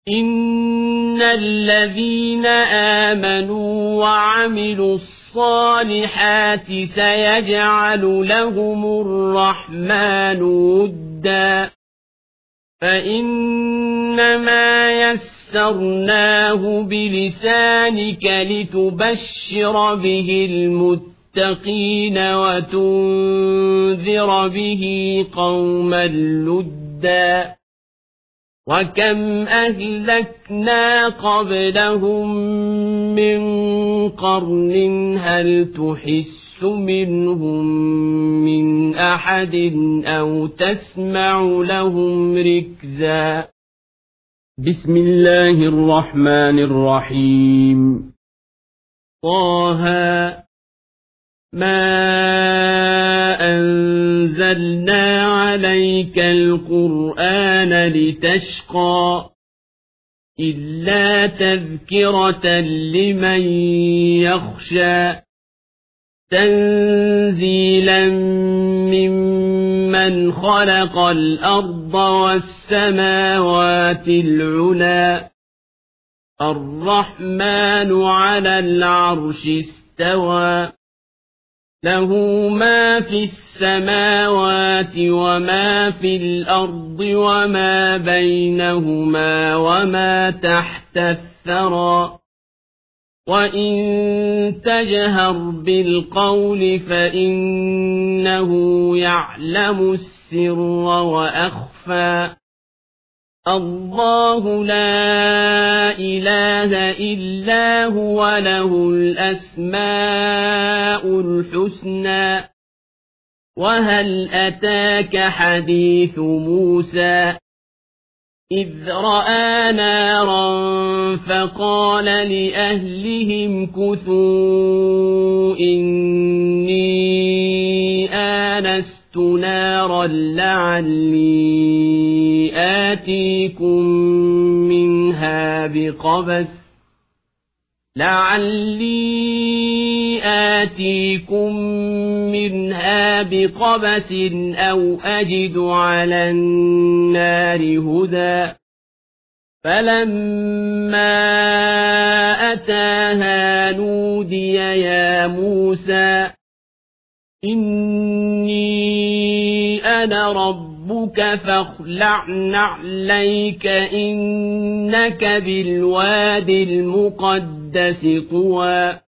إن الذين آمنوا وعملوا الصالحات سيجعل لهم الرحمن ودا فإنما يسرناه بلسانك لتبشر به المتقين وتنذر به قوما لدا وكم أهلكنا قبلهم من قرن هل تحس منهم من أحد أو تسمع لهم ركزا بسم الله الرحمن الرحيم طه ما أنزلنا عليك القرآن لتشقى إلا تذكرة لمن يخشى تنزيلا ممن خلق الأرض والسماوات العلى الرحمن على العرش استوى له ما في السماوات وما في الأرض وما بينهما وما تحت الثرى وإن تجهر بالقول فإنه يعلم السر وأخفى الله لا إله إلا هو له الأسماء الحسنى وهل أتاك حديث موسى إذ رأى نارا فقال لأهلهم كثوا إني آنست نارا لعلي آتيكم منها بقبس أو أجد على النار هدى فلما أتاها نودي يا موسى إني أنا ربك فاخلع نعليك إنك بالواد المقدس طوى